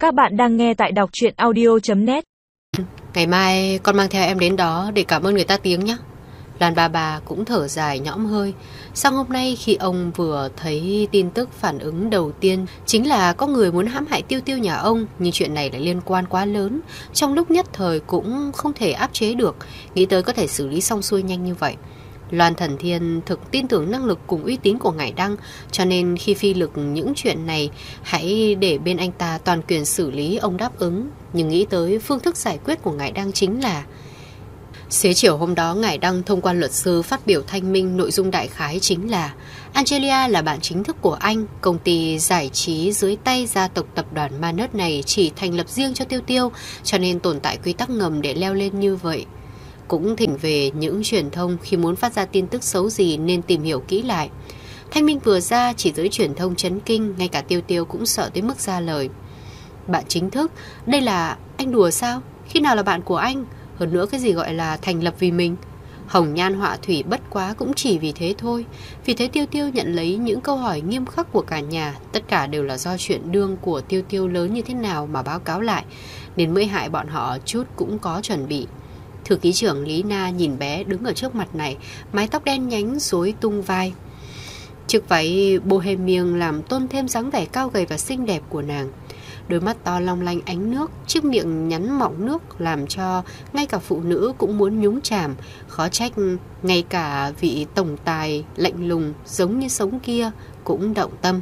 Các bạn đang nghe tại đọc truyện audio.net. Ngày mai con mang theo em đến đó để cảm ơn người ta tiếng nhé. Loan bà cũng thở dài nhõm hơi. Sang hôm nay khi ông vừa thấy tin tức, phản ứng đầu tiên chính là có người muốn hãm hại Tiêu Tiêu nhà ông. Nhưng chuyện này lại liên quan quá lớn, trong lúc nhất thời cũng không thể áp chế được. Nghĩ tới có thể xử lý xong xuôi nhanh như vậy. Loan Thần Thiên thực tin tưởng năng lực cùng uy tín của Ngải Đăng, cho nên khi phi lực những chuyện này hãy để bên anh ta toàn quyền xử lý, ông đáp ứng. Nhưng nghĩ tới phương thức giải quyết của Ngải Đăng chính là xế chiều hôm đó, Ngải Đăng thông qua luật sư phát biểu thanh minh, nội dung đại khái chính là Angelia là bạn chính thức của anh, công ty giải trí dưới tay gia tộc tập đoàn Manus này chỉ thành lập riêng cho Tiêu Tiêu, cho nên tồn tại quy tắc ngầm để leo lên như vậy. Cũng thỉnh về những truyền thông khi muốn phát ra tin tức xấu gì nên tìm hiểu kỹ lại. Thanh minh vừa ra chỉ giới truyền thông chấn kinh, ngay cả Tiêu Tiêu cũng sợ tới mức ra lời. Bạn chính thức? Đây là anh đùa sao? Khi nào là bạn của anh? Hơn nữa cái gì gọi là thành lập vì mình? Hồng nhan họa thủy bất quá cũng chỉ vì thế thôi. Vì thế Tiêu Tiêu nhận lấy những câu hỏi nghiêm khắc của cả nhà. Tất cả đều là do chuyện đương của Tiêu Tiêu lớn như thế nào mà báo cáo lại, nên mới hại bọn họ chút cũng có chuẩn bị. Thư ký trưởng Lý Na nhìn bé đứng ở trước mặt này, mái tóc đen nhánh rối tung vai. Chiếc váy bohemian làm tôn thêm dáng vẻ cao gầy và xinh đẹp của nàng. Đôi mắt to long lanh ánh nước, chiếc miệng nhắn mọng nước làm cho ngay cả phụ nữ cũng muốn nhúng chàm. Khó trách ngay cả vị tổng tài lạnh lùng giống như sống kia cũng động tâm.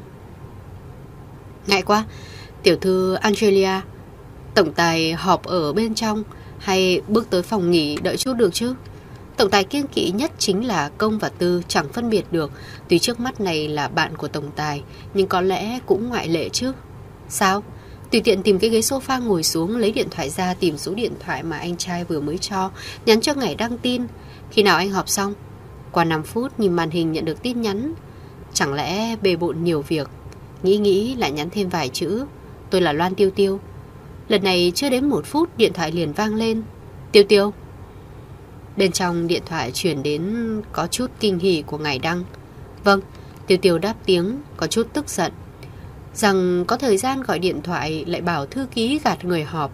Ngại quá, tiểu thư Angelia, tổng tài họp ở bên trong hay bước tới phòng nghỉ đợi chút được chứ? Tổng tài kiêng kỵ nhất chính là công và tư, chẳng phân biệt được. Tuy trước mắt này là bạn của tổng tài, nhưng có lẽ cũng ngoại lệ chứ. Sao? Tùy tiện tìm cái ghế sofa ngồi xuống, lấy điện thoại ra tìm số điện thoại mà anh trai vừa mới cho, nhắn cho Ngải đăng tin. Khi nào anh họp xong? Qua 5 phút nhìn màn hình nhận được tin nhắn. Chẳng lẽ bề bộn nhiều việc? Nghĩ lại nhắn thêm vài chữ. Tôi là Loan Tiêu Tiêu. Lần này chưa đến 1 phút điện thoại liền vang lên. Tiêu Tiêu. Bên trong điện thoại chuyển đến có chút kinh hỉ của Ngải Đăng. Vâng, Tiêu Tiêu đáp tiếng, có chút tức giận rằng có thời gian gọi điện thoại lại bảo thư ký gạt người họp.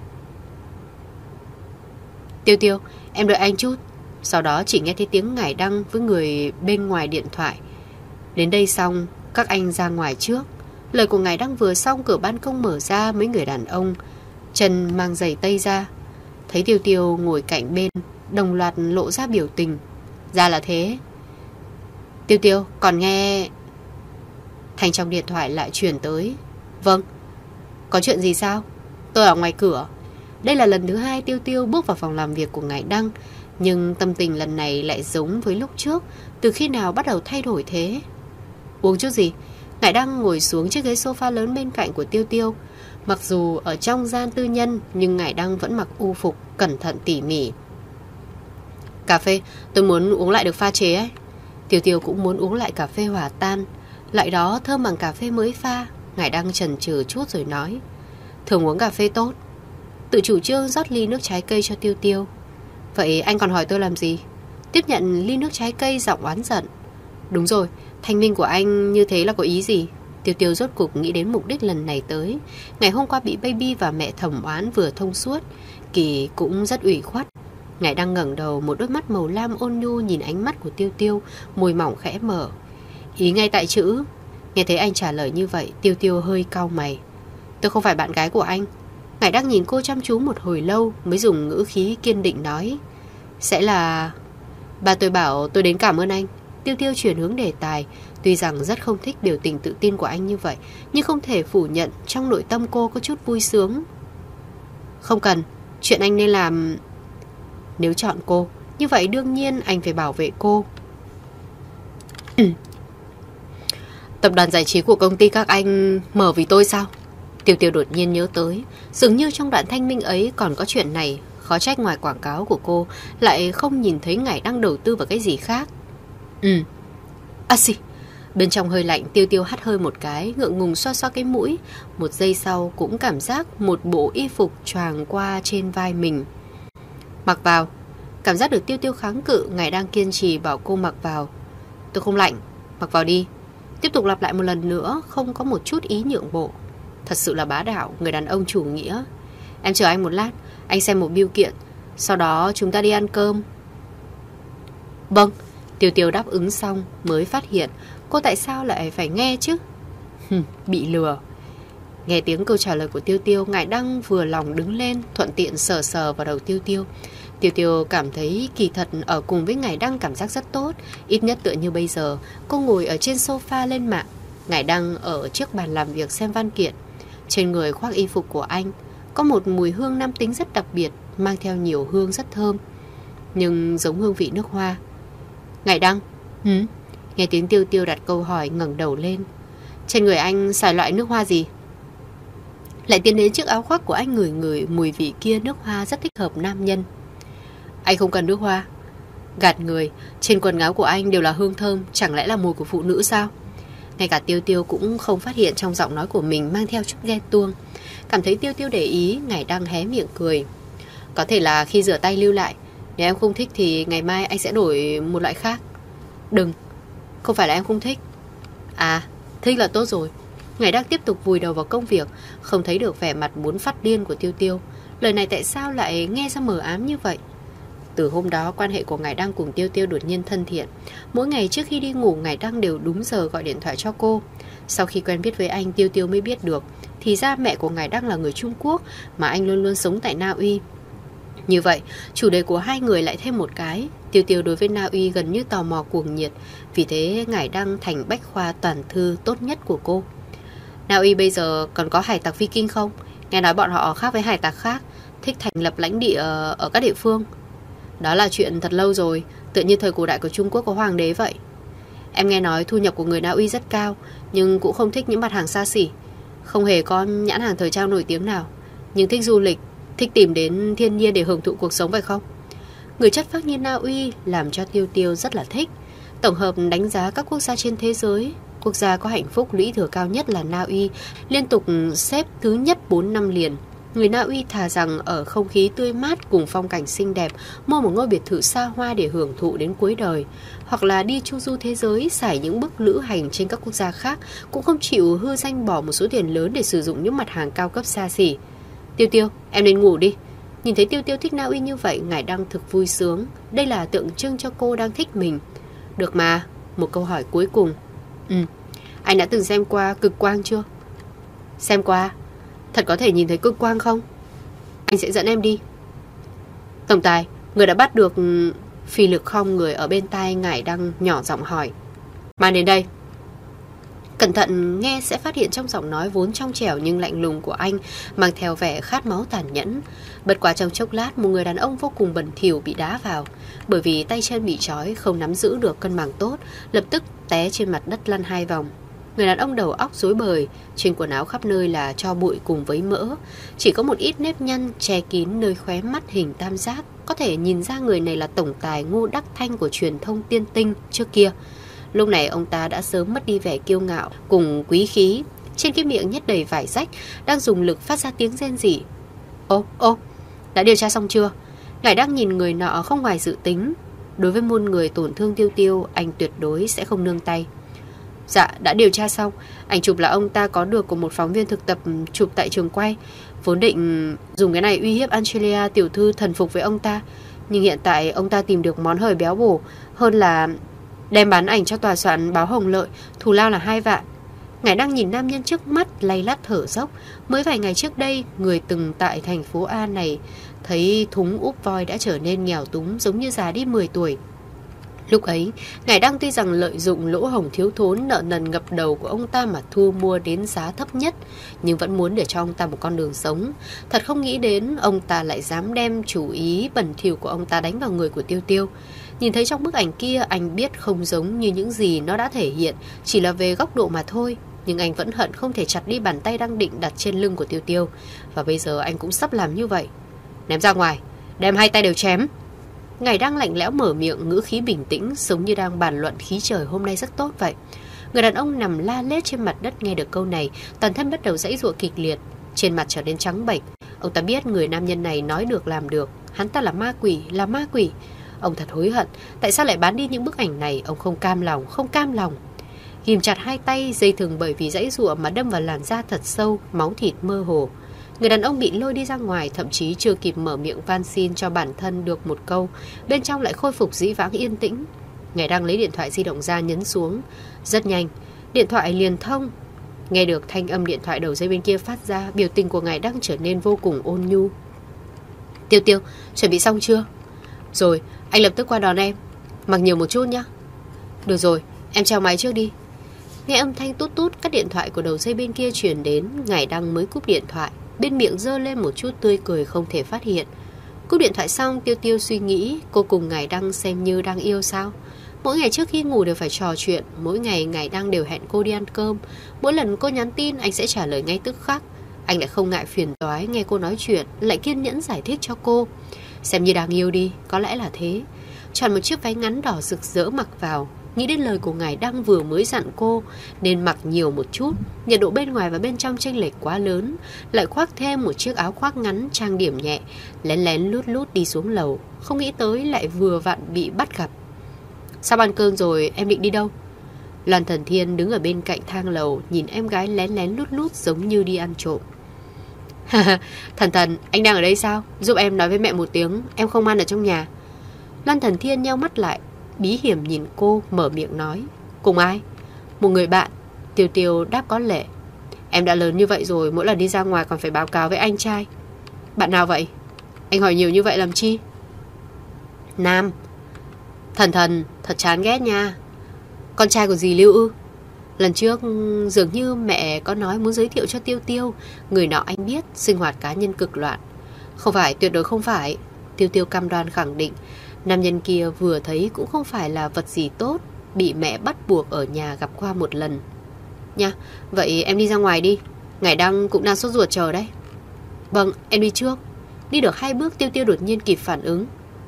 Tiêu Tiêu, em đợi anh chút. Sau đó chỉ nghe thấy tiếng Ngải Đăng với người bên ngoài điện thoại. Đến đây xong, các anh ra ngoài trước. Lời của Ngải Đăng vừa xong, cửa ban công mở ra, mấy người đàn ông chân mang giày tây ra. Thấy Tiêu Tiêu ngồi cạnh bên, đồng loạt lộ ra biểu tình. Ra là thế. Tiêu Tiêu, còn nghe... Thành trong điện thoại lại truyền tới. Vâng. Có chuyện gì sao? Tôi ở ngoài cửa. Đây là lần thứ 2 Tiêu Tiêu bước vào phòng làm việc của Ngải Đăng, nhưng tâm tình lần này lại giống với lúc trước. Từ khi nào bắt đầu thay đổi thế? Uống chút gì? Ngải Đăng ngồi xuống chiếc ghế sofa lớn bên cạnh của Tiêu Tiêu. Mặc dù ở trong gian tư nhân, nhưng Ngải Đăng vẫn mặc u phục, cẩn thận tỉ mỉ. Cà phê, tôi muốn uống lại được pha chế ấy. Tiêu Tiêu cũng muốn uống lại cà phê hòa tan, lại đó thơm bằng cà phê mới pha. Ngải Đăng chần chừ chút rồi nói. Thường uống cà phê tốt. Tự chủ trương rót ly nước trái cây cho Tiêu Tiêu. Vậy anh còn hỏi tôi làm gì? Tiếp nhận ly nước trái cây, giọng oán giận. Đúng rồi, thanh minh của anh như thế là có ý gì? Tiêu Tiêu rốt cuộc nghĩ đến mục đích lần này tới. Ngày hôm qua bị baby và mẹ thẩm oán vừa thông suốt, Kỳ cũng rất ủy khuất. Ngải Đăng ngẩng đầu, một đôi mắt màu lam ôn nhu nhìn ánh mắt của Tiêu Tiêu, môi mỏng khẽ mở. Ý ngay tại chữ. Nghe thấy anh trả lời như vậy, Tiêu Tiêu hơi cau mày. Tôi không phải bạn gái của anh. Ngải Đăng nhìn cô chăm chú một hồi lâu mới dùng ngữ khí kiên định nói. Sẽ là... Bà tôi bảo tôi đến cảm ơn anh. Tiêu Tiêu chuyển hướng đề tài. Tuy rằng rất không thích biểu tình tự tin của anh như vậy, nhưng không thể phủ nhận trong nội tâm cô có chút vui sướng. Không cần. Chuyện anh nên làm... Nếu chọn cô, như vậy đương nhiên anh phải bảo vệ cô. Tập đoàn giải trí của công ty các anh mở vì tôi sao? Tiêu Tiêu đột nhiên nhớ tới, dường như trong đoạn thanh minh ấy còn có chuyện này. Khó trách ngoài quảng cáo của cô lại không nhìn thấy Ngải đang đầu tư vào cái gì khác. Xì. Bên trong hơi lạnh, Tiêu Tiêu hắt hơi một cái, ngượng ngùng xoa xoa cái mũi. Một giây sau cũng cảm giác một bộ y phục choàng qua trên vai mình. Mặc vào. Cảm giác được Tiêu Tiêu kháng cự, Ngải đang kiên trì bảo cô mặc vào. Tôi không lạnh, mặc vào đi. Tiếp tục lặp lại một lần nữa, không có một chút ý nhượng bộ. Thật sự là bá đạo, người đàn ông chủ nghĩa. Em chờ anh một lát, anh xem một bưu kiện, sau đó chúng ta đi ăn cơm. Vâng. Tiêu Tiêu đáp ứng xong mới phát hiện cô tại sao lại phải nghe chứ. Bị lừa. Nghe tiếng câu trả lời của Tiêu Tiêu, Ngải Đăng vừa lòng đứng lên, thuận tiện sờ sờ vào đầu Tiêu Tiêu. Tiêu Tiêu cảm thấy kỳ thật ở cùng với Ngải Đăng cảm giác rất tốt. Ít nhất tựa như bây giờ cô ngồi ở trên sofa lên mạng, Ngải Đăng ở trước bàn làm việc xem văn kiện. Trên người khoác y phục của anh có một mùi hương nam tính rất đặc biệt, mang theo nhiều hương rất thơm, nhưng giống hương vị nước hoa. Ngải Đăng. Nghe tiếng Tiêu Tiêu đặt câu hỏi, ngẩng đầu lên. Trên người anh xài loại nước hoa gì? Lại tiến đến chiếc áo khoác của anh, ngửi mùi vị kia, nước hoa rất thích hợp nam nhân. Anh không cần nước hoa. Gạt người, trên quần áo của anh đều là hương thơm, chẳng lẽ là mùi của phụ nữ sao? Ngay cả Tiêu Tiêu cũng không phát hiện trong giọng nói của mình mang theo chút ghen tuông. Cảm thấy Tiêu Tiêu để ý, Ngải Đăng hé miệng cười. Có thể là khi rửa tay lưu lại. Nếu em không thích thì ngày mai anh sẽ đổi một loại khác. Đừng, không phải là em không thích. À, thích là tốt rồi. Ngải Đăng tiếp tục vùi đầu vào công việc, không thấy được vẻ mặt muốn phát điên của Tiêu Tiêu. Lời này tại sao lại nghe ra mờ ám như vậy? Từ hôm đó, quan hệ của Ngải Đăng cùng Tiêu Tiêu đột nhiên thân thiện. Mỗi ngày trước khi đi ngủ, Ngải Đăng đều đúng giờ gọi điện thoại cho cô. Sau khi quen biết với anh, Tiêu Tiêu mới biết được thì ra mẹ của Ngải Đăng là người Trung Quốc, mà anh luôn luôn sống tại Na Uy. Như vậy, chủ đề của hai người lại thêm một cái. Tiêu Tiêu đối với Na Uy gần như tò mò cuồng nhiệt, vì thế Ngải Đăng thành bách khoa toàn thư tốt nhất của cô. Na Uy bây giờ còn có hải tặc Viking không? Nghe nói bọn họ khác với hải tặc khác, thích thành lập lãnh địa ở các địa phương. Đó là chuyện thật lâu rồi, tựa như thời cổ đại của Trung Quốc có hoàng đế vậy. Em nghe nói thu nhập của người Na Uy rất cao, nhưng cũng không thích những mặt hàng xa xỉ. Không hề có nhãn hàng thời trang nổi tiếng nào, nhưng thích du lịch, thích tìm đến thiên nhiên để hưởng thụ cuộc sống phải không? Người chất phác như Na Uy làm cho Tiêu Tiêu rất là thích. Tổng hợp đánh giá các quốc gia trên thế giới, quốc gia có hạnh phúc lũy thừa cao nhất là Na Uy, liên tục xếp thứ nhất 4 năm liền. Người Na Uy thà rằng ở không khí tươi mát cùng phong cảnh xinh đẹp, mua một ngôi biệt thự xa hoa để hưởng thụ đến cuối đời, hoặc là đi chu du thế giới, xài những bước lữ hành trên các quốc gia khác, cũng không chịu hư danh bỏ một số tiền lớn để sử dụng những mặt hàng cao cấp xa xỉ. Tiêu Tiêu, em nên ngủ đi. Nhìn thấy Tiêu Tiêu thích Na Uy như vậy, Ngải Đăng thực vui sướng. Đây là tượng trưng cho cô đang thích mình. Được mà, một câu hỏi cuối cùng. Anh đã từng xem qua Cực Quang chưa? Xem qua. Thật có thể nhìn thấy cực quang không? Anh sẽ dẫn em đi. Tổng tài, người đã bắt được Phi Lực không? Người ở bên tai Ngải Đăng nhỏ giọng hỏi. Mang đến đây. Cẩn thận nghe sẽ phát hiện trong giọng nói vốn trong trẻo nhưng lạnh lùng của anh mang theo vẻ khát máu tàn nhẫn. Bất quá trong chốc lát, một người đàn ông vô cùng bẩn thỉu bị đá vào. Bởi vì tay chân bị trói, không nắm giữ được cân bằng tốt, lập tức té trên mặt đất lăn 2 vòng. Người đàn ông đầu óc rối bời, trên quần áo khắp nơi là tro bụi cùng với mỡ. Chỉ có một ít nếp nhăn che kín nơi khóe mắt hình tam giác. Có thể nhìn ra người này là tổng tài Ngô Đắc Thanh của truyền thông Tiên Tinh trước kia. Lúc này ông ta đã sớm mất đi vẻ kiêu ngạo cùng quý khí. Trên cái miệng nhét đầy vải rách, đang dùng lực phát ra tiếng rên rỉ. Ô, đã điều tra xong chưa? Ngải đang nhìn người nọ không ngoài dự tính. Đối với muôn người tổn thương Tiêu Tiêu, anh tuyệt đối sẽ không nương tay. Dạ, đã điều tra xong. Ảnh chụp là ông ta có được của một phóng viên thực tập chụp tại trường quay. Vốn định dùng cái này uy hiếp Angelia tiểu thư thần phục với ông ta, nhưng hiện tại ông ta tìm được món hời béo bổ hơn là đem bán ảnh cho tòa soạn báo Hồng Lợi, thù lao là 2 vạn. Ngải đang nhìn nam nhân trước mắt lay lắt thở dốc. Mới vài ngày trước đây, người từng tại thành phố A này thấy thúng úp voi đã trở nên nghèo túng, giống như già đi 10 tuổi. Lúc ấy, Ngải Đăng tuy rằng lợi dụng lỗ hổng thiếu thốn nợ nần ngập đầu của ông ta mà thu mua đến giá thấp nhất, nhưng vẫn muốn để cho ông ta một con đường sống. Thật không nghĩ đến ông ta lại dám đem chủ ý bẩn thỉu của ông ta đánh vào người của Tiêu Tiêu. Nhìn thấy trong bức ảnh kia, anh biết không giống như những gì nó đã thể hiện, chỉ là về góc độ mà thôi. Nhưng anh vẫn hận không thể chặt đi bàn tay đang định đặt trên lưng của Tiêu Tiêu. Và bây giờ anh cũng sắp làm như vậy. Ném ra ngoài, đem 2 tay đều chém. Ngải đang lạnh lẽo mở miệng, ngữ khí bình tĩnh, giống như đang bàn luận khí trời hôm nay rất tốt vậy. Người đàn ông nằm la lết trên mặt đất nghe được câu này, toàn thân bắt đầu giãy giụa kịch liệt, trên mặt trở nên trắng bệch. Ông ta biết người nam nhân này nói được làm được, hắn ta là ma quỷ, là ma quỷ. Ông thật hối hận, tại sao lại bán đi những bức ảnh này? Ông không cam lòng. ghim chặt hai tay, dây thừng bởi vì giãy giụa mà đâm vào làn da thật sâu, máu thịt mơ hồ. Người đàn ông bị lôi đi ra ngoài, thậm chí chưa kịp mở miệng van xin cho bản thân được một câu, bên trong lại khôi phục dĩ vãng yên tĩnh. Ngài đang lấy điện thoại di động ra nhấn xuống. Rất nhanh, điện thoại liền thông. Nghe được thanh âm điện thoại đầu dây bên kia phát ra, biểu tình của ngài đang trở nên vô cùng ôn nhu. Tiêu Tiêu, chuẩn bị xong chưa? Rồi, anh lập tức qua đón em. Mặc nhiều một chút nhé. Được rồi, em treo máy trước đi. Nghe âm thanh tút tút cắt điện thoại của đầu dây bên kia truyền đến, ngài đang mới cúp điện thoại, bên miệng giơ lên một chút tươi cười không thể phát hiện. Cúp điện thoại xong, Tiêu Tiêu suy nghĩ cô cùng ngài đang xem như đang yêu sao. Mỗi ngày trước khi ngủ đều phải trò chuyện, mỗi ngày ngài đang đều hẹn cô đi ăn cơm. Mỗi lần cô nhắn tin anh sẽ trả lời ngay tức khắc. Anh lại không ngại phiền toái nghe cô nói chuyện, lại kiên nhẫn giải thích cho cô. Xem như đang yêu đi, có lẽ là thế. Chọn một chiếc váy ngắn đỏ rực rỡ mặc vào, nghĩ đến lời của ngài đang vừa mới dặn cô nên mặc nhiều một chút. Nhiệt độ bên ngoài và bên trong chênh lệch quá lớn, lại khoác thêm một chiếc áo khoác ngắn trang điểm nhẹ, lén lén lút lút đi xuống lầu. Không nghĩ tới lại vừa vặn bị bắt gặp. Sao ăn cơm rồi, em định đi đâu? Loan Thần Thiên đứng ở bên cạnh thang lầu, nhìn em gái lén lén lút lút giống như đi ăn trộm. Thần Thần, anh đang ở đây sao? Giúp em nói với mẹ một tiếng, em không ăn ở trong nhà. Loan Thần Thiên nheo mắt lại, bí hiểm nhìn cô, mở miệng nói. Cùng ai? Một người bạn. Tiêu Tiêu đáp có lệ. Em đã lớn như vậy rồi, mỗi lần đi ra ngoài còn phải báo cáo với anh trai. Bạn nào vậy? Anh hỏi nhiều như vậy làm chi? Nam. Thần Thần, thật chán ghét nha. Con trai của dì Lưu ư? Lần trước dường như mẹ có nói muốn giới thiệu cho Tiêu Tiêu. Người nọ anh biết, sinh hoạt cá nhân cực loạn. Không phải, tuyệt đối không phải. Tiêu Tiêu cam đoan khẳng định. Nam nhân kia vừa thấy cũng không phải là vật gì tốt, bị mẹ bắt buộc ở nhà gặp qua một lần. Nha, vậy em đi ra ngoài đi. Ngải Đăng cũng đang sốt ruột chờ đấy. Vâng, em đi trước. Đi được 2 bước, Tiêu Tiêu đột nhiên kịp phản ứng.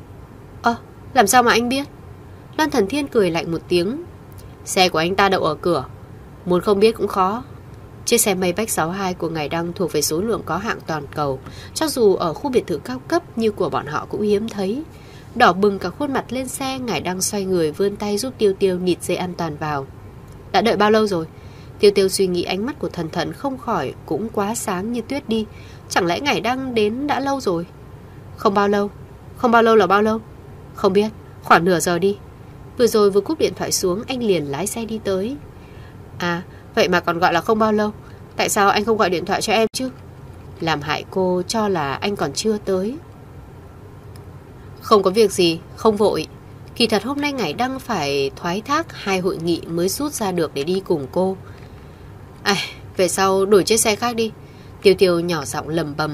Làm sao mà anh biết? Loan Thần Thiên cười lạnh một tiếng. Xe của anh ta đậu ở cửa, muốn không biết cũng khó. Chiếc xe Maybach 62 của Ngải Đăng thuộc về số lượng có hạng toàn cầu, cho dù ở khu biệt thự cao cấp như của bọn họ cũng hiếm thấy. Đỏ bừng cả khuôn mặt lên xe, Ngải Đăng xoay người vươn tay giúp Tiêu Tiêu nịt dây an toàn vào. Đã đợi bao lâu rồi? Tiêu Tiêu suy nghĩ, ánh mắt của Thần Thần không khỏi cũng quá sáng như tuyết đi. Chẳng lẽ Ngải Đăng đến đã lâu rồi? Không bao lâu. Không bao lâu là bao lâu? Không biết, khoảng nửa giờ đi. Vừa rồi vừa cúp điện thoại xuống, anh liền lái xe đi tới. À, vậy mà còn gọi là không bao lâu. Tại sao anh không gọi điện thoại cho em chứ? Làm hại cô cho là anh còn chưa tới. Không có việc gì, không vội. Kỳ thật hôm nay Ngải Đăng phải thoái thác 2 hội nghị mới rút ra được để đi cùng cô. Về sau đổi chiếc xe khác đi. Tiêu Tiêu nhỏ giọng lầm bầm.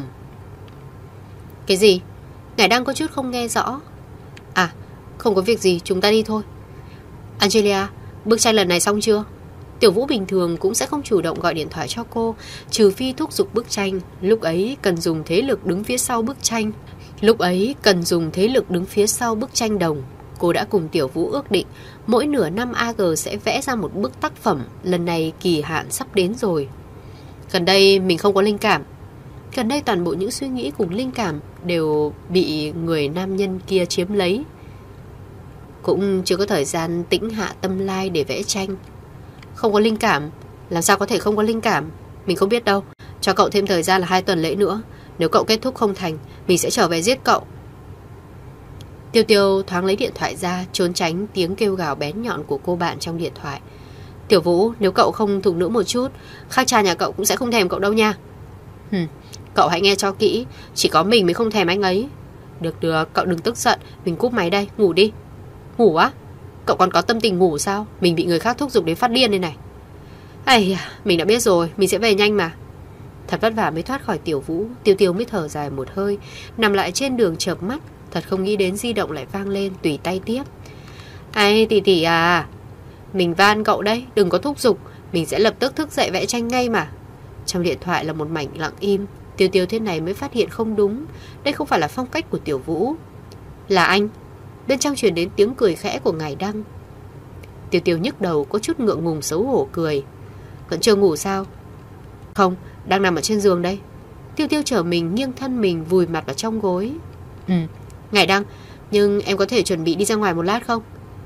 Cái gì? Ngải Đăng có chút không nghe rõ. À, không có việc gì, chúng ta đi thôi. Angelia, bức tranh lần này xong chưa? Tiểu Vũ bình thường cũng sẽ không chủ động gọi điện thoại cho cô, trừ phi thúc giục bức tranh. Lúc ấy cần dùng thế lực đứng phía sau bức tranh đồng. Cô đã cùng Tiểu Vũ ước định mỗi nửa năm AG sẽ vẽ ra một bức tác phẩm. Lần này kỳ hạn sắp đến rồi. Gần đây mình không có linh cảm. Gần đây toàn bộ những suy nghĩ cùng linh cảm đều bị người nam nhân kia chiếm lấy. Cũng chưa có thời gian tĩnh hạ tâm lai để vẽ tranh. Không có linh cảm? Làm sao có thể không có linh cảm? Mình không biết đâu. Cho cậu thêm thời gian là 2 tuần lễ nữa. Nếu cậu kết thúc không thành, mình sẽ trở về giết cậu. Tiêu Tiêu thoáng lấy điện thoại ra, trốn tránh tiếng kêu gào bén nhọn của cô bạn trong điện thoại. Tiểu Vũ, nếu cậu không thục nữ một chút, khác cha nhà cậu cũng sẽ không thèm cậu đâu nha. Cậu hãy nghe cho kỹ, chỉ có mình mới không thèm anh ấy. Được, cậu đừng tức giận. Mình cúp máy đây, ngủ đi. Ngủ á? Cậu còn có tâm tình ngủ sao? Mình bị người khác thúc giục đến phát điên đây này. Mình đã biết rồi, mình sẽ về nhanh mà. Thật vất vả mới thoát khỏi Tiểu Vũ. Tiêu Tiêu mới thở dài một hơi, nằm lại trên đường chợp mắt. Thật không nghĩ đến di động lại vang lên, tùy tay tiếp. Tỷ à, mình van cậu đấy, đừng có thúc giục. Mình sẽ lập tức thức dậy vẽ tranh ngay mà. Trong điện thoại là một mảnh lặng im. Tiêu Tiêu thế này mới phát hiện không đúng. Đây không phải là phong cách của Tiểu Vũ. Là anh. Bên trong truyền đến tiếng cười khẽ của Ngải Đăng. Tiêu Tiêu nhức đầu, có chút ngượng ngùng xấu hổ cười. Vẫn chưa ngủ sao? Không, đang nằm ở trên giường đây. Tiêu Tiêu trở mình, nghiêng thân mình, vùi mặt vào trong gối. Ngải Đăng, nhưng em có thể chuẩn bị đi ra ngoài một lát không?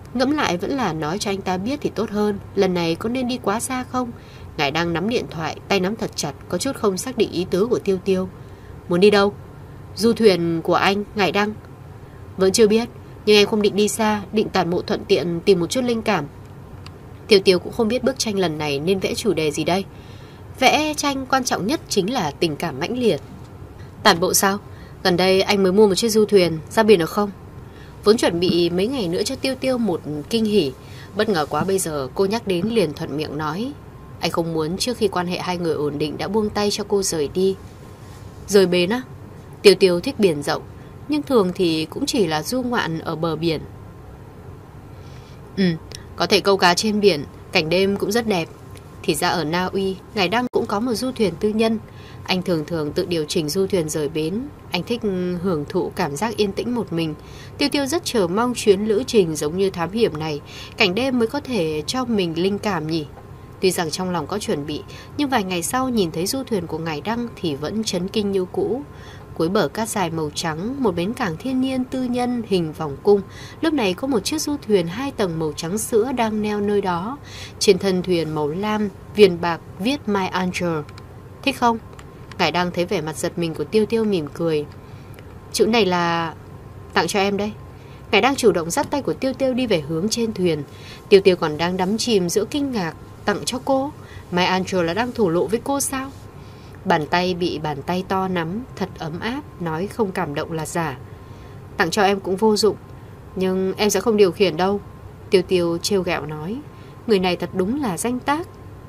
Ngẫm lại vẫn là nói cho anh ta biết thì tốt hơn. Lần này có nên đi quá xa không? Ngải đang nắm điện thoại, tay nắm thật chặt, có chút không xác định ý tứ của Tiêu Tiêu. Muốn đi đâu? Du thuyền của anh, Ngải Đăng. Vẫn chưa biết, nhưng em không định đi xa, định tản bộ thuận tiện tìm một chút linh cảm. Tiêu Tiêu cũng không biết bức tranh lần này nên vẽ chủ đề gì đây. Vẽ tranh quan trọng nhất chính là tình cảm mãnh liệt. Tản bộ sao? Gần đây anh mới mua một chiếc du thuyền, ra biển được không? Vốn chuẩn bị mấy ngày nữa cho Tiêu Tiêu một kinh hỉ, bất ngờ quá bây giờ cô nhắc đến liền thuận miệng nói. Anh không muốn trước khi quan hệ hai người ổn định đã buông tay cho cô rời đi. Rời bến á? Tiêu Tiêu thích biển rộng, nhưng thường thì cũng chỉ là du ngoạn ở bờ biển. Có thể câu cá trên biển, cảnh đêm cũng rất đẹp. Thì ra ở Na Uy, Ngải Đăng cũng có một du thuyền tư nhân. Anh thường tự điều chỉnh du thuyền rời bến. Anh thích hưởng thụ cảm giác yên tĩnh một mình. Tiêu Tiêu rất chờ mong chuyến lữ trình giống như thám hiểm này, cảnh đêm mới có thể cho mình linh cảm nhỉ. Tuy rằng trong lòng có chuẩn bị, nhưng vài ngày sau nhìn thấy du thuyền của Ngải Đăng thì vẫn chấn kinh như cũ. Cuối bờ cát dài màu trắng, một bến cảng thiên nhiên tư nhân hình vòng cung. Lúc này có một chiếc du thuyền 2 tầng màu trắng sữa đang neo nơi đó. Trên thân thuyền màu lam, viền bạc viết My Angel. Thích không? Ngải Đăng thấy vẻ mặt giật mình của Tiêu Tiêu mỉm cười. Chữ này là tặng cho em đây. Ngải Đăng chủ động dắt tay của Tiêu Tiêu đi về hướng trên thuyền. Tiêu Tiêu còn đang đắm chìm giữa kinh ngạc. Tặng cho cô? My Angel là đang thổ lộ với cô sao? Bàn tay bị bàn tay to nắm, thật ấm áp, nói không cảm động là giả. Tặng cho em cũng vô dụng, nhưng em sẽ không điều khiển đâu. Tiêu Tiêu trêu ghẹo nói. Người này thật đúng là danh tác.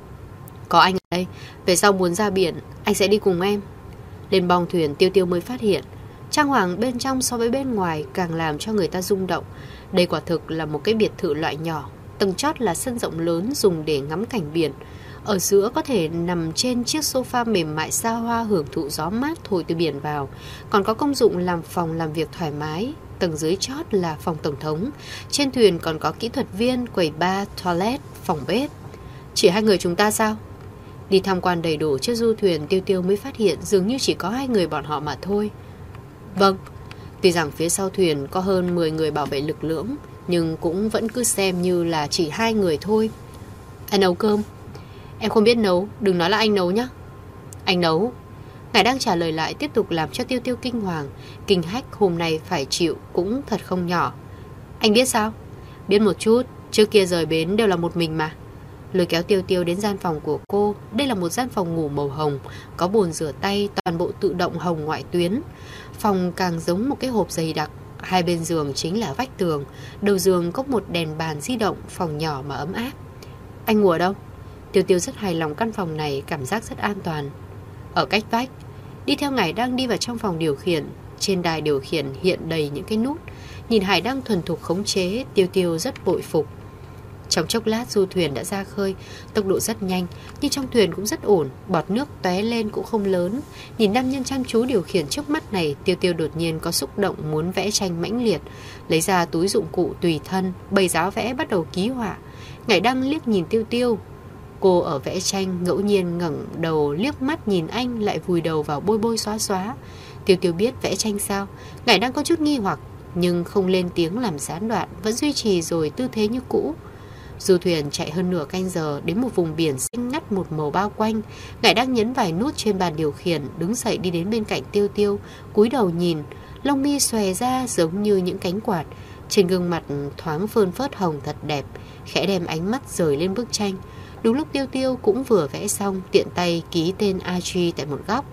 Có anh ở đây, về sau muốn ra biển, anh sẽ đi cùng em. Lên bong thuyền, Tiêu Tiêu mới phát hiện trang hoàng bên trong so với bên ngoài càng làm cho người ta rung động. Đây quả thực là một cái biệt thự loại nhỏ. Tầng chót là sân rộng lớn dùng để ngắm cảnh biển. Ở giữa có thể nằm trên chiếc sofa mềm mại xa hoa hưởng thụ gió mát thổi từ biển vào. Còn có công dụng làm phòng làm việc thoải mái. Tầng dưới chót là phòng tổng thống. Trên thuyền còn có kỹ thuật viên, quầy bar, toilet, phòng bếp. Chỉ 2 người chúng ta sao? Đi tham quan đầy đủ chiếc du thuyền, Tiêu Tiêu mới phát hiện dường như chỉ có 2 người bọn họ mà thôi. Vâng. Tuy rằng phía sau thuyền có hơn 10 người bảo vệ lực lưỡng, nhưng cũng vẫn cứ xem như là chỉ 2 người thôi. Anh nấu cơm? Em không biết nấu, đừng nói là anh nấu nhé. Anh nấu. Ngài đang trả lời lại, tiếp tục làm cho Tiêu Tiêu kinh hoàng. Kinh hách hôm nay phải chịu cũng thật không nhỏ. Anh biết sao? Biết một chút, trước kia rời bến đều là một mình mà. Lôi kéo Tiêu Tiêu đến gian phòng của cô. Đây là một gian phòng ngủ màu hồng, có bồn rửa tay, toàn bộ tự động hồng ngoại tuyến. Phòng càng giống một cái hộp dày đặc. 2 bên giường chính là vách tường. Đầu giường có một đèn bàn di động, phòng nhỏ mà ấm áp. Anh ngủ ở đâu? Tiêu Tiêu rất hài lòng căn phòng này, cảm giác rất an toàn. Ở cách vách. Đi theo Ngải đang đi vào trong phòng điều khiển. Trên đài điều khiển hiện đầy những cái nút. Nhìn Hải đang thuần thục khống chế, Tiêu Tiêu rất bội phục. Trong chốc lát du thuyền đã ra khơi, tốc độ rất nhanh, nhưng trong thuyền cũng rất ổn, bọt nước tóe lên cũng không lớn. Nhìn nam nhân chăm chú điều khiển trước mắt này, Tiêu Tiêu đột nhiên có xúc động muốn vẽ tranh mãnh liệt, lấy ra túi dụng cụ tùy thân, bày giáo vẽ bắt đầu ký họa. Ngải Đăng liếc nhìn Tiêu Tiêu. Cô ở vẽ tranh ngẫu nhiên ngẩng đầu liếc mắt nhìn anh, lại vùi đầu vào bôi bôi xóa xóa. Tiêu Tiêu biết vẽ tranh sao? Ngải Đăng có chút nghi hoặc, nhưng không lên tiếng làm gián đoạn, vẫn duy trì rồi tư thế như cũ. Du thuyền chạy hơn nửa canh giờ đến một vùng biển xanh ngắt một màu bao quanh. Ngải đang nhấn vài nút trên bàn điều khiển, đứng dậy đi đến bên cạnh Tiêu Tiêu, cúi đầu nhìn, lông mi xòe ra giống như những cánh quạt. Trên gương mặt thoáng phơn phớt hồng thật đẹp, khẽ đem ánh mắt rời lên bức tranh. Đúng lúc Tiêu Tiêu cũng vừa vẽ xong, tiện tay ký tên Achi tại một góc.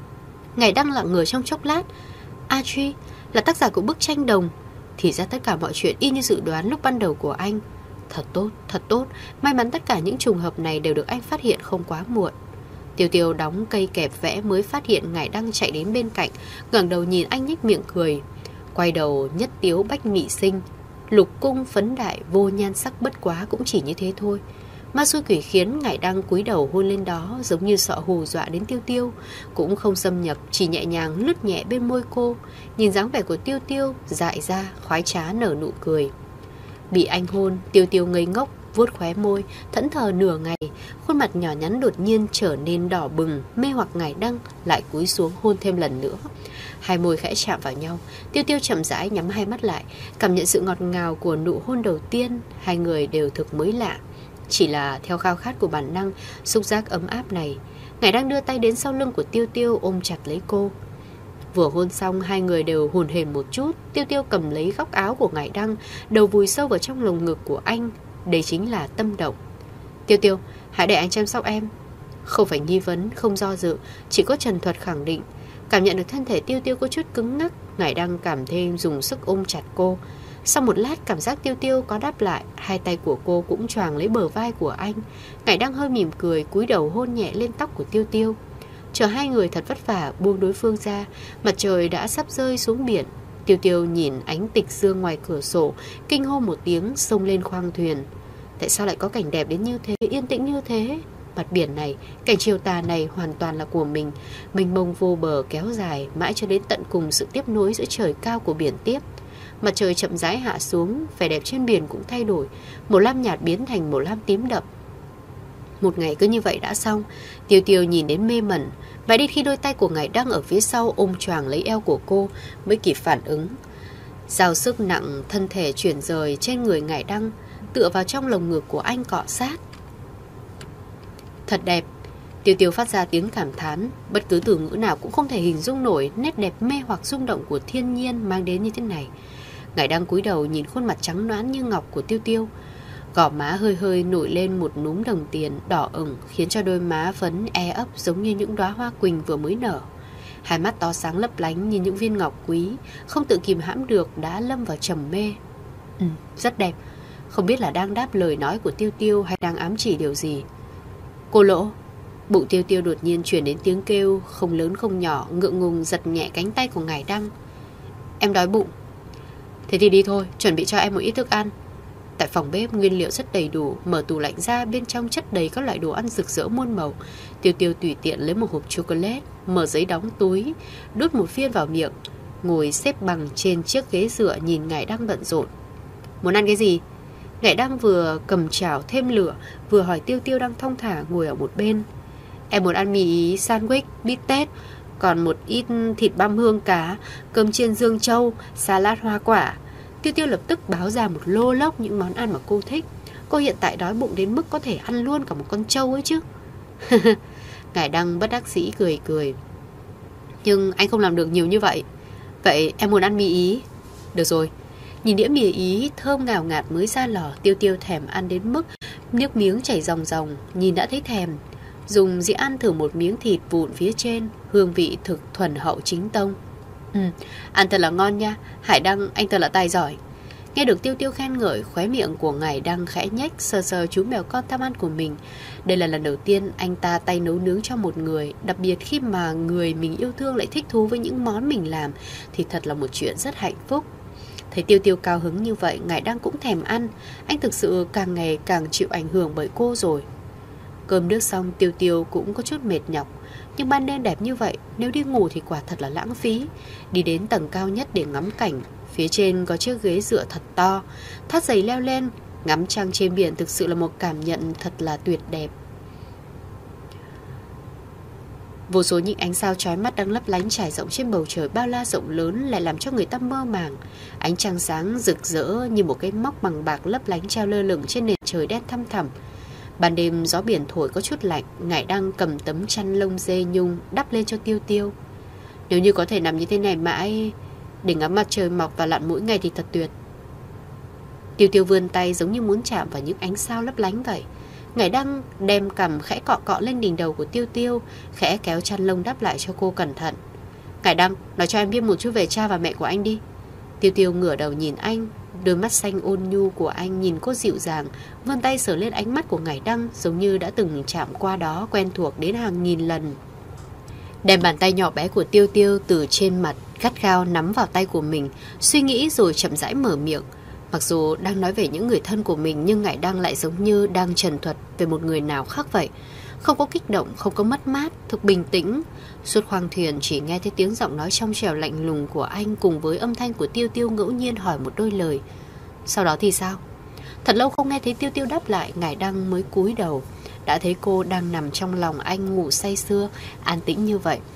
Ngải đang lặng người trong chốc lát. Achi là tác giả của bức tranh đồng. Thì ra tất cả mọi chuyện y như dự đoán lúc ban đầu của anh. Thật tốt, may mắn tất cả những trùng hợp này đều được anh phát hiện không quá muộn. Tiêu Tiêu đóng cây kẹp vẽ mới phát hiện Ngải đang chạy đến bên cạnh, ngẩng đầu nhìn anh nhếch miệng cười. Quay đầu nhất tiếu bách mị sinh, lục cung phấn đại vô nhan sắc bất quá cũng chỉ như thế thôi. Ma xui quỷ khiến Ngải đang cúi đầu hôn lên đó, giống như sợ hù dọa đến Tiêu Tiêu, cũng không xâm nhập, chỉ nhẹ nhàng lướt nhẹ bên môi cô. Nhìn dáng vẻ của Tiêu Tiêu dại ra, khoái trá nở nụ cười. Bị anh hôn, Tiêu Tiêu ngây ngốc, vuốt khóe môi, thẫn thờ nửa ngày, khuôn mặt nhỏ nhắn đột nhiên trở nên đỏ bừng, mê hoặc Ngải Đăng lại cúi xuống hôn thêm lần nữa. Hai môi khẽ chạm vào nhau. Tiêu Tiêu chậm rãi nhắm hai mắt lại, cảm nhận sự ngọt ngào của nụ hôn đầu tiên. Hai người đều thực mới lạ, chỉ là theo khao khát của bản năng, xúc giác ấm áp này. Ngải đang đưa tay đến sau lưng của Tiêu Tiêu, ôm chặt lấy cô. Vừa hôn xong, hai người đều hồn hển một chút. Tiêu Tiêu cầm lấy góc áo của Ngải Đăng, đầu vùi sâu vào trong lồng ngực của anh. Đây chính là tâm động. Tiêu Tiêu, hãy để anh chăm sóc em. Không phải nghi vấn, không do dự, chỉ có trần thuật khẳng định. Cảm nhận được thân thể Tiêu Tiêu có chút cứng ngắc, Ngải Đăng cảm thêm dùng sức ôm chặt cô. Sau một lát, cảm giác Tiêu Tiêu có đáp lại, hai tay của cô cũng choàng lấy bờ vai của anh. Ngải Đăng hơi mỉm cười, cúi đầu hôn nhẹ lên tóc của Tiêu Tiêu. Chờ hai người thật vất vả buông đối phương ra, mặt trời đã sắp rơi xuống biển. Tiêu Tiêu nhìn ánh tịch dương ngoài cửa sổ, kinh hô một tiếng, xông lên khoang thuyền. Tại sao lại có cảnh đẹp đến như thế, yên tĩnh như thế? Mặt biển này, cảnh chiều tà này hoàn toàn là của mình. Mênh mông vô bờ kéo dài mãi cho đến tận cùng sự tiếp nối giữa trời cao của biển tiếp. Mặt trời chậm rãi hạ xuống, vẻ đẹp trên biển cũng thay đổi, màu lam nhạt biến thành màu lam tím đậm. Một ngày cứ như vậy đã xong. Tiêu Tiêu nhìn đến mê mẩn, mãi đến khi đôi tay của Ngải Đăng ở phía sau ôm choàng lấy eo của cô mới kịp phản ứng. Giao sức nặng thân thể chuyển rời trên người Ngải Đăng, tựa vào trong lồng ngực của anh cọ sát. Thật đẹp. Tiêu Tiêu phát ra tiếng cảm thán. Bất cứ từ ngữ nào cũng không thể hình dung nổi nét đẹp mê hoặc rung động của thiên nhiên mang đến như thế này. Ngải Đăng cúi đầu nhìn khuôn mặt trắng nõn như ngọc của Tiêu Tiêu. Gò má hơi hơi nổi lên một núm đồng tiền đỏ ửng, khiến cho đôi má phấn e ấp giống như những đóa hoa quỳnh vừa mới nở. Hai mắt to sáng lấp lánh như những viên ngọc quý, không tự kìm hãm được đã lâm vào trầm mê. Rất đẹp. Không biết là đang đáp lời nói của Tiêu Tiêu hay đang ám chỉ điều gì. Cô Lỗ. Bụng Tiêu Tiêu đột nhiên chuyển đến tiếng kêu không lớn không nhỏ, ngượng ngùng giật nhẹ cánh tay của Ngải Đăng. Em đói bụng. Thế thì đi thôi, chuẩn bị cho em một ít thức ăn. Tại phòng bếp nguyên liệu rất đầy đủ, mở tủ lạnh ra, bên trong chất đầy các loại đồ ăn rực rỡ muôn màu. Tiêu Tiêu tùy tiện lấy một hộp chocolate, mở giấy đóng túi, đút một viên vào miệng, ngồi xếp bằng trên chiếc ghế dựa nhìn Ngải Đăng bận rộn. Muốn ăn cái gì? Ngải Đăng vừa cầm chảo thêm lửa, vừa hỏi Tiêu Tiêu đang thong thả ngồi ở một bên. Em muốn ăn mì Ý, sandwich, bít tết, còn một ít thịt băm hương cá, cơm chiên dương châu, salad hoa quả. Tiêu Tiêu lập tức báo ra một lô lốc những món ăn mà cô thích. Cô hiện tại đói bụng đến mức có thể ăn luôn cả một con trâu ấy chứ. Ngải Đăng bất đắc dĩ cười cười. Nhưng anh không làm được nhiều như vậy. Vậy em muốn ăn mì Ý? Được rồi. Nhìn đĩa mì Ý thơm ngào ngạt mới ra lò, Tiêu Tiêu thèm ăn đến mức nước miếng chảy ròng ròng, nhìn đã thấy thèm. Dùng dĩa ăn thử một miếng thịt vụn phía trên, hương vị thực thuần hậu chính tông. Ăn thật là ngon nha. Hải Đăng, anh thật là tài giỏi. Nghe được Tiêu Tiêu khen ngợi, khóe miệng của Ngải Đăng khẽ nhếch, sờ sờ chú mèo con tham ăn của mình. Đây là lần đầu tiên anh ta tay nấu nướng cho một người, đặc biệt khi mà người mình yêu thương lại thích thú với những món mình làm, thì thật là một chuyện rất hạnh phúc. Thấy Tiêu Tiêu cao hứng như vậy, Ngải Đăng cũng thèm ăn. Anh thực sự càng ngày càng chịu ảnh hưởng bởi cô rồi. Cơm nước xong, Tiêu Tiêu cũng có chút mệt nhọc. Nhưng ban đêm đẹp như vậy, nếu đi ngủ thì quả thật là lãng phí. Đi đến tầng cao nhất để ngắm cảnh. Phía trên có chiếc ghế dựa thật to, thắt giày leo lên. Ngắm trăng trên biển thực sự là một cảm nhận thật là tuyệt đẹp. Vô số những ánh sao chói mắt đang lấp lánh trải rộng trên bầu trời bao la rộng lớn, lại làm cho người ta mơ màng. Ánh trăng sáng rực rỡ như một cái móc bằng bạc lấp lánh treo lơ lửng trên nền trời đen thăm thẳm. Ban đêm gió biển thổi có chút lạnh, Ngải Đăng cầm tấm chăn lông dê nhung đắp lên cho Tiêu Tiêu. Nếu như có thể nằm như thế này mãi để ngắm mặt trời mọc và lặn mỗi ngày thì thật tuyệt. Tiêu Tiêu vươn tay giống như muốn chạm vào những ánh sao lấp lánh vậy. Ngải Đăng đem cằm khẽ cọ cọ lên đỉnh đầu của Tiêu Tiêu, khẽ kéo chăn lông đắp lại cho cô cẩn thận. Ngải Đăng, nói cho em biết một chút về cha và mẹ của anh đi. Tiêu Tiêu ngửa đầu nhìn anh, đôi mắt xanh ôn nhu của anh nhìn cô dịu dàng, vươn tay sờ lên ánh mắt của Ngải Đăng giống như đã từng chạm qua đó, quen thuộc đến hàng nghìn lần. Đem bàn tay nhỏ bé của Tiêu Tiêu từ trên mặt gắt gao nắm vào tay của mình, suy nghĩ rồi chậm rãi mở miệng. Mặc dù đang nói về những người thân của mình, nhưng Ngải Đăng lại giống như đang trần thuật về một người nào khác vậy. Không có kích động, không có mất mát, thực bình tĩnh. Suốt khoang thuyền chỉ nghe thấy tiếng giọng nói trong trẻo lạnh lùng của anh cùng với âm thanh của Tiêu Tiêu ngẫu nhiên hỏi một đôi lời. Sau đó thì sao? Thật lâu không nghe thấy Tiêu Tiêu đáp lại, Ngải Đăng mới cúi đầu. Đã thấy cô đang nằm trong lòng anh ngủ say sưa, an tĩnh như vậy.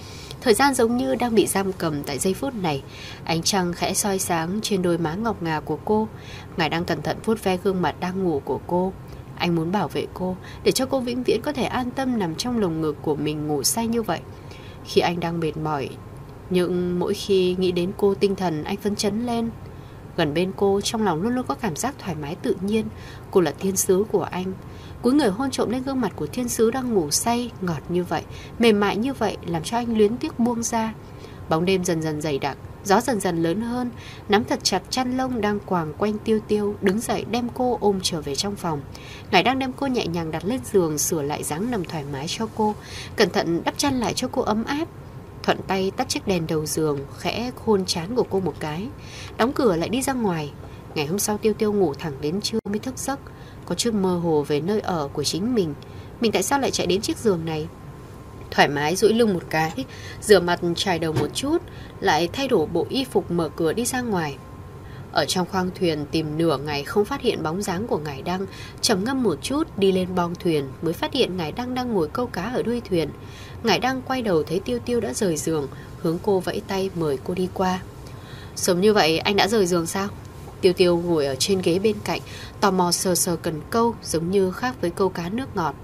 Thời gian giống như đang bị giam cầm tại giây phút này. Ánh trăng khẽ soi sáng trên đôi má ngọc ngà của cô. Ngài đang cẩn thận vuốt ve gương mặt đang ngủ của cô. Anh muốn bảo vệ cô, để cho cô vĩnh viễn có thể an tâm nằm trong lồng ngực của mình ngủ say như vậy. Khi anh đang mệt mỏi, nhưng mỗi khi nghĩ đến cô, tinh thần anh phấn chấn lên. Gần bên cô, trong lòng luôn luôn có cảm giác thoải mái tự nhiên. Cô là thiên sứ của anh. Cúi người hôn trộm lên gương mặt của thiên sứ đang ngủ say, ngọt như vậy, mềm mại như vậy, làm cho anh luyến tiếc buông ra. Bóng đêm dần dần dày đặc, gió dần dần lớn hơn. Nắm thật chặt chăn lông đang quàng quanh Tiêu Tiêu, đứng dậy đem cô ôm trở về trong phòng. Ngài đang đem cô nhẹ nhàng đặt lên giường, sửa lại dáng nằm thoải mái cho cô, cẩn thận đắp chăn lại cho cô ấm áp. Thuận tay tắt chiếc đèn đầu giường, khẽ hôn trán của cô một cái, đóng cửa lại đi ra ngoài. Ngày hôm sau Tiêu Tiêu ngủ thẳng đến trưa mới thức giấc, có chút mơ hồ về nơi ở của chính mình. Mình tại sao lại chạy đến chiếc giường này? Thoải mái duỗi lưng một cái, rửa mặt chải đầu một chút, lại thay đổi bộ y phục, mở cửa đi ra ngoài. Ở trong khoang thuyền tìm nửa ngày không phát hiện bóng dáng của Ngải Đăng, trầm ngâm một chút đi lên bong thuyền mới phát hiện Ngải Đăng đang ngồi câu cá ở đuôi thuyền. Ngải Đăng quay đầu thấy Tiêu Tiêu đã rời giường, hướng cô vẫy tay mời cô đi qua. Sớm như vậy anh đã rời giường sao? Tiêu Tiêu ngồi ở trên ghế bên cạnh, tò mò sờ sờ cần câu, giống như khác với câu cá nước ngọt.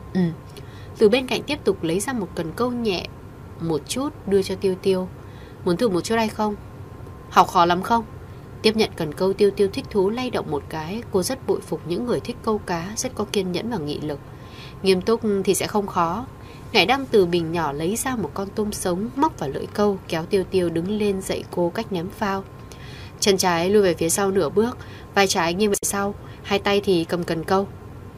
Từ bên cạnh tiếp tục lấy ra một cần câu nhẹ một chút đưa cho Tiêu Tiêu. Muốn thử một chút hay không? Học khó lắm không? Tiếp nhận cần câu, Tiêu Tiêu thích thú lay động một cái. Cô rất bội phục những người thích câu cá, rất có kiên nhẫn và nghị lực. Nghiêm túc thì sẽ không khó. Ngải Đăng từ bình nhỏ lấy ra một con tôm sống, móc vào lưỡi câu, kéo Tiêu Tiêu đứng lên dạy cô cách ném phao. Chân trái lùi về phía sau nửa bước, vai trái nghiêng về sau, hai tay thì cầm cần câu.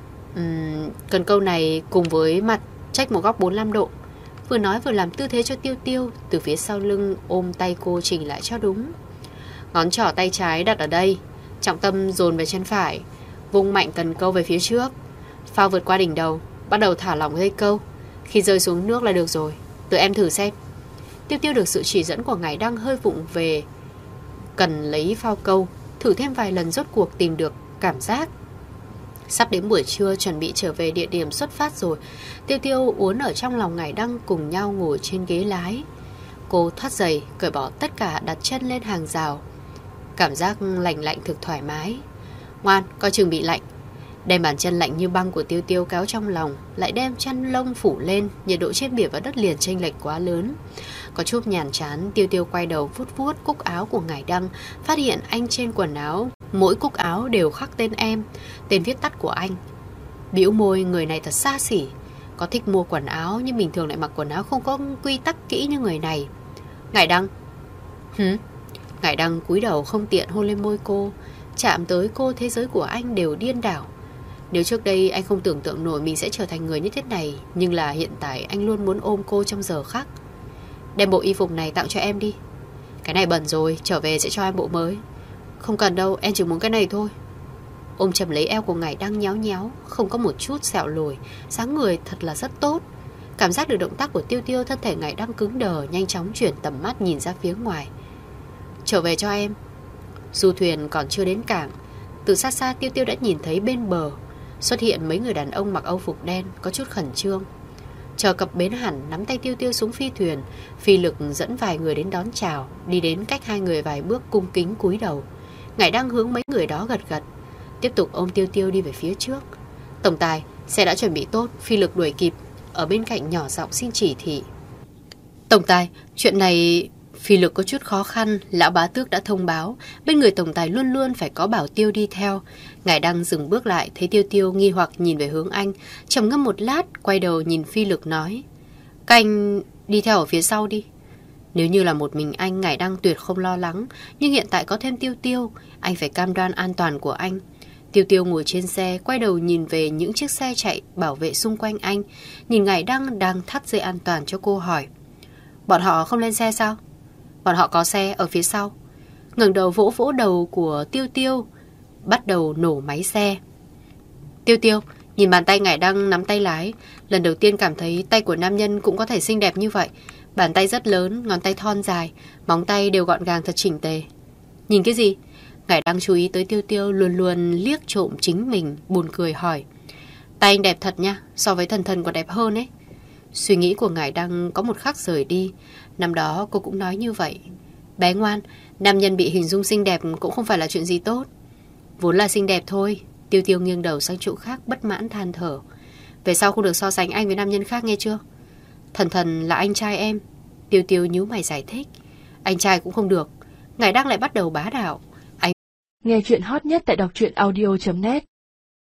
Cần câu này cùng với mặt chách một góc 45 độ. Vừa nói vừa làm tư thế cho Tiêu Tiêu, từ phía sau lưng ôm tay cô chỉnh lại cho đúng. Ngón trỏ tay trái đặt ở đây, trọng tâm dồn về chân phải, vung mạnh cần câu về phía trước. Phao vượt qua đỉnh đầu, bắt đầu thả lỏng dây câu. Khi rơi xuống nước là được rồi, tự em thử xem. Tiêu Tiêu được sự chỉ dẫn của Ngải Đăng hơi vụng về cần lấy phao câu, thử thêm vài lần rốt cuộc tìm được cảm giác. Sắp đến buổi trưa, chuẩn bị trở về địa điểm xuất phát rồi. Tiêu Tiêu uốn ở trong lòng Ngải Đăng, cùng nhau ngồi trên ghế lái. Cô thoát giày, cởi bỏ tất cả, đặt chân lên hàng rào. Cảm giác lạnh lạnh thực thoải mái. Ngoan, coi chừng bị lạnh. Đem bàn chân lạnh như băng của Tiêu Tiêu kéo trong lòng, lại đem chăn lông phủ lên. Nhiệt độ trên biển và đất liền chênh lệch quá lớn. Có chút nhàm chán, Tiêu Tiêu quay đầu vuốt vuốt cúc áo của Ngải Đăng, phát hiện anh trên quần áo mỗi cúc áo đều khắc tên em, tên viết tắt của anh. Bĩu môi, người này thật xa xỉ. Có thích mua quần áo nhưng bình thường lại mặc quần áo không có quy tắc kỹ như người này. Ngải Đăng. Ngải Đăng cúi đầu không tiện hôn lên môi cô. Chạm tới cô, thế giới của anh đều điên đảo. Nếu trước đây anh không tưởng tượng nổi mình sẽ trở thành người như thế này, nhưng là hiện tại anh luôn muốn ôm cô trong giờ khắc. Đem bộ y phục này tặng cho em đi. Cái này bẩn rồi, trở về sẽ cho em bộ mới. Không cần đâu, em chỉ muốn cái này thôi. Ôm chầm lấy eo của Ngải Đăng nhéo nhéo, không có một chút sẹo lồi, dáng người thật là rất tốt. Cảm giác được động tác của Tiêu Tiêu, thân thể Ngải Đăng cứng đờ, nhanh chóng chuyển tầm mắt nhìn ra phía ngoài. Trở về cho em. Du thuyền còn chưa đến cảng, từ xa xa Tiêu Tiêu đã nhìn thấy bên bờ xuất hiện mấy người đàn ông mặc âu phục đen, có chút khẩn trương. Chờ cập bến hẳn, nắm tay Tiêu Tiêu xuống phi thuyền. Phi Lực dẫn vài người đến đón chào, đi đến cách hai người vài bước, cung kính cúi đầu. Ngải Đăng hướng mấy người đó gật gật, tiếp tục ôm Tiêu Tiêu đi về phía trước. Tổng tài, xe đã chuẩn bị tốt. Phi Lực đuổi kịp, ở bên cạnh nhỏ giọng xin chỉ thị. Tổng tài, chuyện này... Phi Lực có chút khó khăn, lão bá tước đã thông báo, bên người tổng tài luôn luôn phải có bảo tiêu đi theo. Ngải Đăng dừng bước lại, thấy Tiêu Tiêu nghi hoặc nhìn về hướng anh, trầm ngâm một lát, quay đầu nhìn Phi Lực nói: Các anh đi theo ở phía sau đi. Nếu như là một mình anh, Ngải Đăng tuyệt không lo lắng, nhưng hiện tại có thêm Tiêu Tiêu, anh phải cam đoan an toàn của anh. Tiêu Tiêu ngồi trên xe, quay đầu nhìn về những chiếc xe chạy bảo vệ xung quanh anh, nhìn Ngải Đăng đang thắt dây an toàn cho cô, hỏi: Bọn họ không lên xe sao? Bọn họ có xe ở phía sau. Ngẩng đầu vỗ vỗ đầu của Tiêu Tiêu, bắt đầu nổ máy xe. Tiêu Tiêu nhìn bàn tay Ngải Đăng nắm tay lái, lần đầu tiên cảm thấy tay của nam nhân cũng có thể xinh đẹp như vậy. Bàn tay rất lớn, ngón tay thon dài, móng tay đều gọn gàng thật chỉnh tề. Nhìn cái gì? Ngải Đăng chú ý tới Tiêu Tiêu luôn luôn liếc trộm chính mình, buồn cười hỏi: Tay anh đẹp thật nha, so với thần thần còn đẹp hơn ấy. Suy nghĩ của Ngải Đăng có một khắc rời đi, Năm đó cô cũng nói như vậy. Bé ngoan, nam nhân bị hình dung xinh đẹp cũng không phải là chuyện gì tốt. Vốn là xinh đẹp thôi. Tiêu Tiêu nghiêng đầu sang chỗ khác bất mãn than thở. Về sau không được so sánh anh với nam nhân khác nghe chưa? Thần Thần là anh trai em. Tiêu Tiêu nhíu mày giải thích. Anh trai cũng không được. Ngài đang lại bắt đầu bá đạo. Nghe chuyện hot nhất tại đọc truyện audio.net